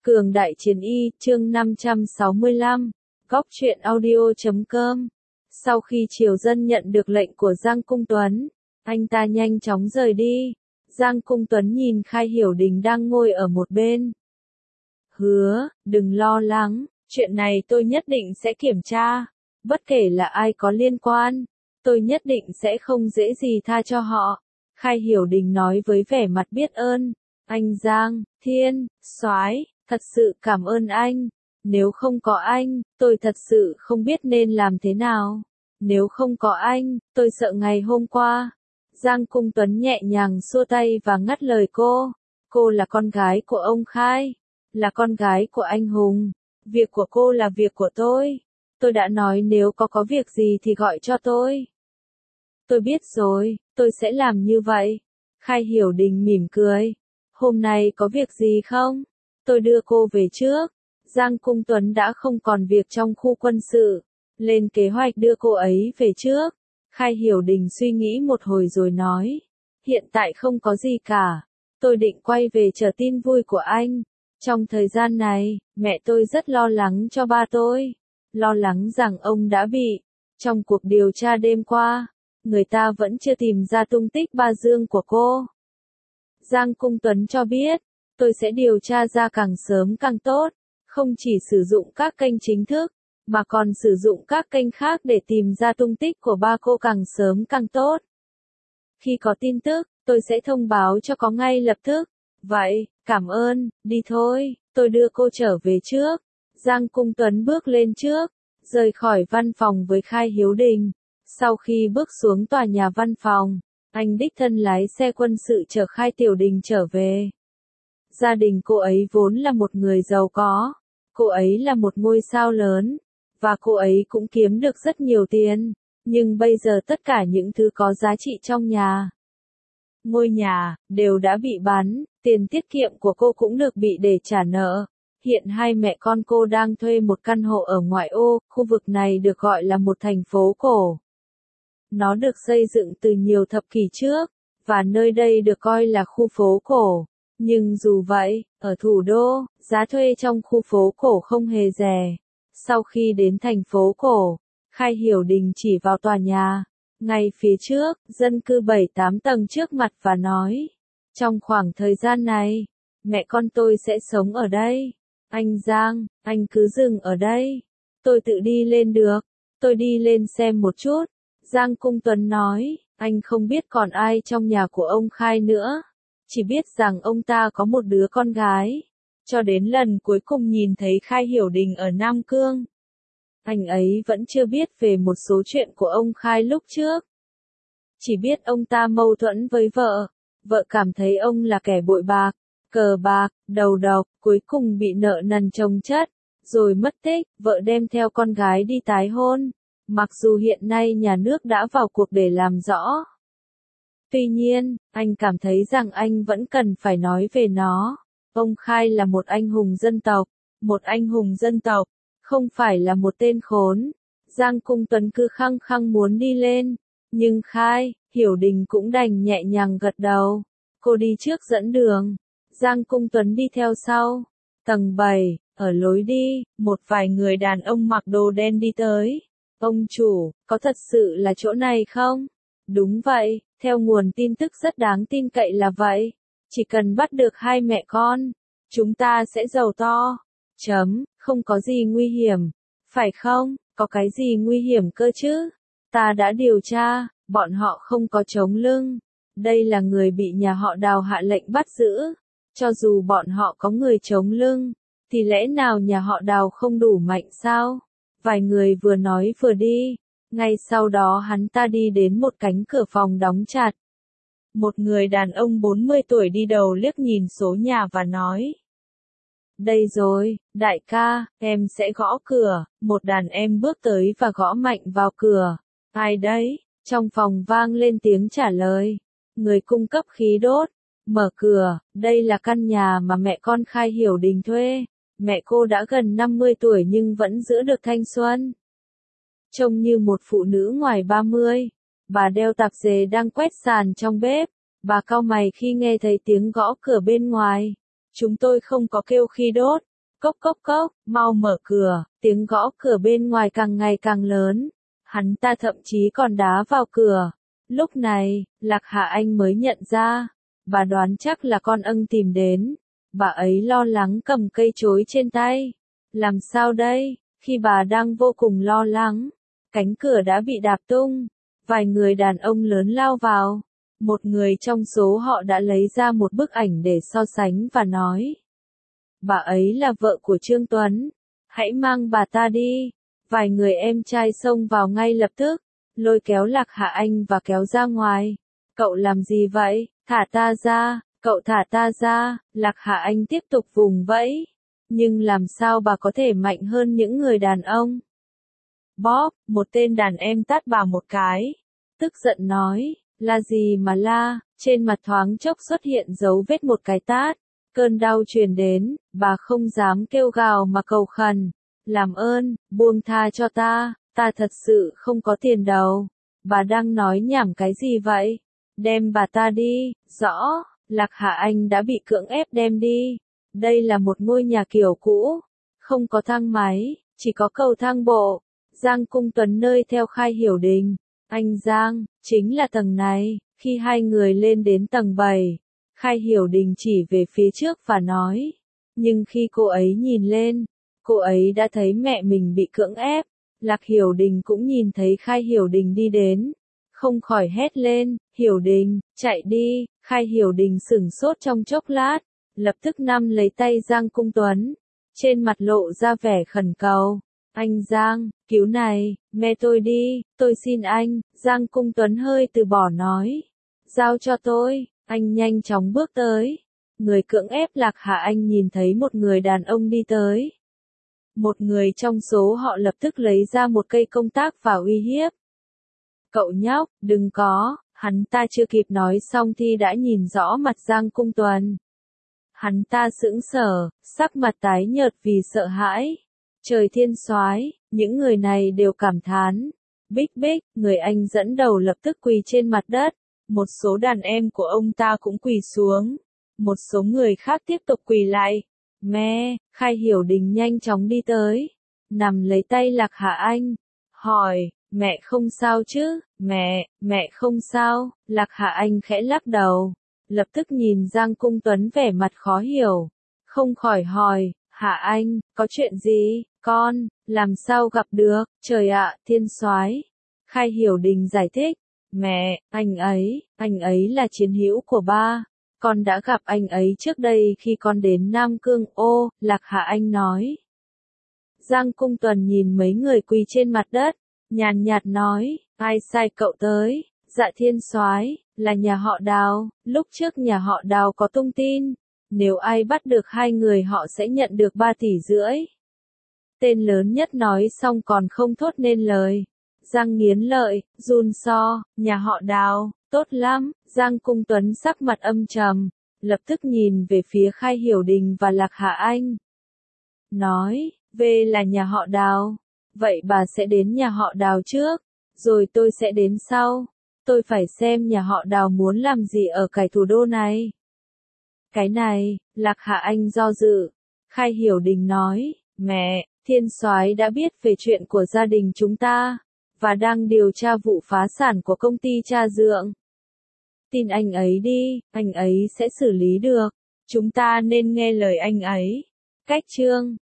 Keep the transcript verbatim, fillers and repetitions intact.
Cường đại chiến y, chương năm trăm sáu mươi lăm, góc truyện audio chấm com. Sau khi Triều Dân nhận được lệnh của Giang Cung Tuấn, anh ta nhanh chóng rời đi. Giang Cung Tuấn nhìn Khai Hiểu Đình đang ngồi ở một bên. Hứa, đừng lo lắng, chuyện này tôi nhất định sẽ kiểm tra. Bất kể là ai có liên quan, tôi nhất định sẽ không dễ gì tha cho họ. Khai Hiểu Đình nói với vẻ mặt biết ơn. Anh Giang, Thiên, Soái, thật sự cảm ơn anh. Nếu không có anh, tôi thật sự không biết nên làm thế nào. Nếu không có anh, tôi sợ ngày hôm qua. Giang Cung Tuấn nhẹ nhàng xua tay và ngắt lời cô. Cô là con gái của ông Khai, là con gái của anh Hùng. Việc của cô là việc của tôi. Tôi đã nói nếu có có việc gì thì gọi cho tôi. Tôi biết rồi, tôi sẽ làm như vậy. Khai Hiểu Đình mỉm cười. Hôm nay có việc gì không? Tôi đưa cô về trước. Giang Cung Tuấn đã không còn việc trong khu quân sự, lên kế hoạch đưa cô ấy về trước. Khai Hiểu Đình suy nghĩ một hồi rồi nói. Hiện tại không có gì cả. Tôi định quay về chờ tin vui của anh. Trong thời gian này, mẹ tôi rất lo lắng cho ba tôi. Lo lắng rằng ông đã bị. Trong cuộc điều tra đêm qua, người ta vẫn chưa tìm ra tung tích ba Dương của cô. Giang Cung Tuấn cho biết, tôi sẽ điều tra ra càng sớm càng tốt. Không chỉ sử dụng các kênh chính thức, mà còn sử dụng các kênh khác để tìm ra tung tích của ba cô càng sớm càng tốt. Khi có tin tức, tôi sẽ thông báo cho có ngay lập tức. Vậy, cảm ơn, đi thôi, tôi đưa cô trở về trước. Giang Cung Tuấn bước lên trước, rời khỏi văn phòng với Khai Hiếu Đình. Sau khi bước xuống tòa nhà văn phòng, anh đích thân lái xe quân sự chở Khai Tiểu Đình trở về. Gia đình cô ấy vốn là một người giàu có. Cô ấy là một ngôi sao lớn, và cô ấy cũng kiếm được rất nhiều tiền, nhưng bây giờ tất cả những thứ có giá trị trong nhà, ngôi nhà, đều đã bị bán, tiền tiết kiệm của cô cũng được bị để trả nợ. Hiện hai mẹ con cô đang thuê một căn hộ ở ngoại ô, khu vực này được gọi là một thành phố cổ. Nó được xây dựng từ nhiều thập kỷ trước, và nơi đây được coi là khu phố cổ. Nhưng dù vậy, ở thủ đô, giá thuê trong khu phố cổ không hề rẻ. Sau khi đến thành phố cổ, Khai Hiểu Đình chỉ vào tòa nhà, ngay phía trước, dân cư bảy tám tầng trước mặt và nói. Trong khoảng thời gian này, mẹ con tôi sẽ sống ở đây. Anh Giang, anh cứ dừng ở đây. Tôi tự đi lên được. Tôi đi lên xem một chút. Giang Cung Tuấn nói, anh không biết còn ai trong nhà của ông Khai nữa. Chỉ biết rằng ông ta có một đứa con gái. Cho đến lần cuối cùng nhìn thấy Khai Hiểu Đình ở Nam Cương, anh ấy vẫn chưa biết về một số chuyện của ông Khai lúc trước. Chỉ biết ông ta mâu thuẫn với vợ. Vợ cảm thấy ông là kẻ bội bạc, cờ bạc, đầu độc, cuối cùng bị nợ nần chồng chất, rồi mất tích. Vợ đem theo con gái đi tái hôn. Mặc dù hiện nay nhà nước đã vào cuộc để làm rõ. Tuy nhiên, anh cảm thấy rằng anh vẫn cần phải nói về nó. Ông Khai là một anh hùng dân tộc, một anh hùng dân tộc, không phải là một tên khốn. Giang Cung Tuấn cứ khăng khăng muốn đi lên, nhưng Khai, Hiểu Đình cũng đành nhẹ nhàng gật đầu. Cô đi trước dẫn đường, Giang Cung Tuấn đi theo sau. Tầng bảy, ở lối đi, một vài người đàn ông mặc đồ đen đi tới. Ông chủ, có thật sự là chỗ này không? Đúng vậy. Theo nguồn tin tức rất đáng tin cậy là vậy. Chỉ cần bắt được hai mẹ con, chúng ta sẽ giàu to. Chấm, không có gì nguy hiểm. Phải không? Có cái gì nguy hiểm cơ chứ? Ta đã điều tra, bọn họ không có chống lưng. Đây là người bị nhà họ Đào hạ lệnh bắt giữ. Cho dù bọn họ có người chống lưng, thì lẽ nào nhà họ Đào không đủ mạnh sao? Vài người vừa nói vừa đi. Ngay sau đó hắn ta đi đến một cánh cửa phòng đóng chặt. Một người đàn ông bốn mươi tuổi đi đầu liếc nhìn số nhà và nói. Đây rồi, đại ca, em sẽ gõ cửa. Một đàn em bước tới và gõ mạnh vào cửa. Ai đấy? Trong phòng vang lên tiếng trả lời. Người cung cấp khí đốt. Mở cửa, đây là căn nhà mà mẹ con Khai Hiểu Đình thuê. Mẹ cô đã gần năm mươi tuổi nhưng vẫn giữ được thanh xuân. Trông như một phụ nữ ngoài ba mươi. Bà đeo tạp dề đang quét sàn trong bếp. Bà cau mày khi nghe thấy tiếng gõ cửa bên ngoài. Chúng tôi không có kêu khí đốt. Cốc cốc cốc, mau mở cửa, tiếng gõ cửa bên ngoài càng ngày càng lớn. Hắn ta thậm chí còn đá vào cửa. Lúc này, Lạc Hà Anh mới nhận ra, bà đoán chắc là con ưng tìm đến. Bà ấy lo lắng cầm cây chối trên tay. Làm sao đây? Khi bà đang vô cùng lo lắng, cánh cửa đã bị đạp tung. Vài người đàn ông lớn lao vào. Một người trong số họ đã lấy ra một bức ảnh để so sánh và nói. Bà ấy là vợ của Trương Tuấn. Hãy mang bà ta đi. Vài người em trai xông vào ngay lập tức, lôi kéo Lạc Hà Anh và kéo ra ngoài. Cậu làm gì vậy? Thả ta ra, cậu thả ta ra. Lạc Hà Anh tiếp tục vùng vẫy. Nhưng làm sao bà có thể mạnh hơn những người đàn ông? Bob, một tên đàn em tát bà một cái. Tức giận nói, là gì mà la, trên mặt thoáng chốc xuất hiện dấu vết một cái tát. Cơn đau truyền đến, bà không dám kêu gào mà cầu khẩn. Làm ơn, buông tha cho ta, ta thật sự không có tiền đâu. Bà đang nói nhảm cái gì vậy? Đem bà ta đi, rõ, Lạc Hà Anh đã bị cưỡng ép đem đi. Đây là một ngôi nhà kiểu cũ, không có thang máy, chỉ có cầu thang bộ. Giang Cung Tuấn nơi theo Khai Hiểu Đình. Anh Giang, chính là tầng này. Khi hai người lên đến tầng bảy, Khai Hiểu Đình chỉ về phía trước và nói. Nhưng khi cô ấy nhìn lên, cô ấy đã thấy mẹ mình bị cưỡng ép. Lạc Hiểu Đình cũng nhìn thấy Khai Hiểu Đình đi đến. Không khỏi hét lên, Hiểu Đình, chạy đi. Khai Hiểu Đình sửng sốt trong chốc lát, lập tức nắm lấy tay Giang Cung Tuấn. Trên mặt lộ ra vẻ khẩn cầu. Anh Giang, cứu này, mẹ tôi đi, tôi xin anh. Giang Cung Tuấn hơi từ bỏ nói. Giao cho tôi. Anh nhanh chóng bước tới. Người cưỡng ép Lạc Hà Anh nhìn thấy một người đàn ông đi tới. Một người trong số họ lập tức lấy ra một cây công tác và uy hiếp. Cậu nhóc, đừng có, hắn ta chưa kịp nói xong thì đã nhìn rõ mặt Giang Cung Tuấn. Hắn ta sững sờ, sắc mặt tái nhợt vì sợ hãi. Trời thiên soái, những người này đều cảm thán. Bích Bích, người anh dẫn đầu lập tức quỳ trên mặt đất. Một số đàn em của ông ta cũng quỳ xuống. Một số người khác tiếp tục quỳ lại. Mẹ, Khai Hiểu Đình nhanh chóng đi tới. Nằm lấy tay Lạc Hà Anh. Hỏi, mẹ không sao chứ? Mẹ, mẹ không sao. Lạc Hà Anh khẽ lắc đầu. Lập tức nhìn Giang Cung Tuấn vẻ mặt khó hiểu. Không khỏi hỏi, Hà Anh, có chuyện gì? Con, làm sao gặp được? Trời ạ, thiên soái. Khai Hiểu Đình giải thích. Mẹ, anh ấy, anh ấy là chiến hữu của ba. Con đã gặp anh ấy trước đây khi con đến Nam Cương. Ô, Lạc Hà Anh nói. Giang Cung Tuấn nhìn mấy người quỳ trên mặt đất, nhàn nhạt nói, ai sai cậu tới? Dạ thiên soái, là nhà họ Đào. Lúc trước nhà họ Đào có tung tin, nếu ai bắt được hai người họ sẽ nhận được ba tỷ rưỡi. Tên lớn nhất nói xong còn không thốt nên lời. Giang nghiến lợi, run so, nhà họ Đào, tốt lắm. Giang Cung Tuấn sắc mặt âm trầm, lập tức nhìn về phía Khai Hiểu Đình và Lạc Hà Anh. Nói, về là nhà họ Đào. Vậy bà sẽ đến nhà họ Đào trước, rồi tôi sẽ đến sau. Tôi phải xem nhà họ Đào muốn làm gì ở cái thủ đô này. Cái này, Lạc Hà Anh do dự. Khai Hiểu Đình nói, mẹ, thiên soái đã biết về chuyện của gia đình chúng ta, và đang điều tra vụ phá sản của công ty Cha Dượng. Tin anh ấy đi, anh ấy sẽ xử lý được. Chúng ta nên nghe lời anh ấy. Cách chương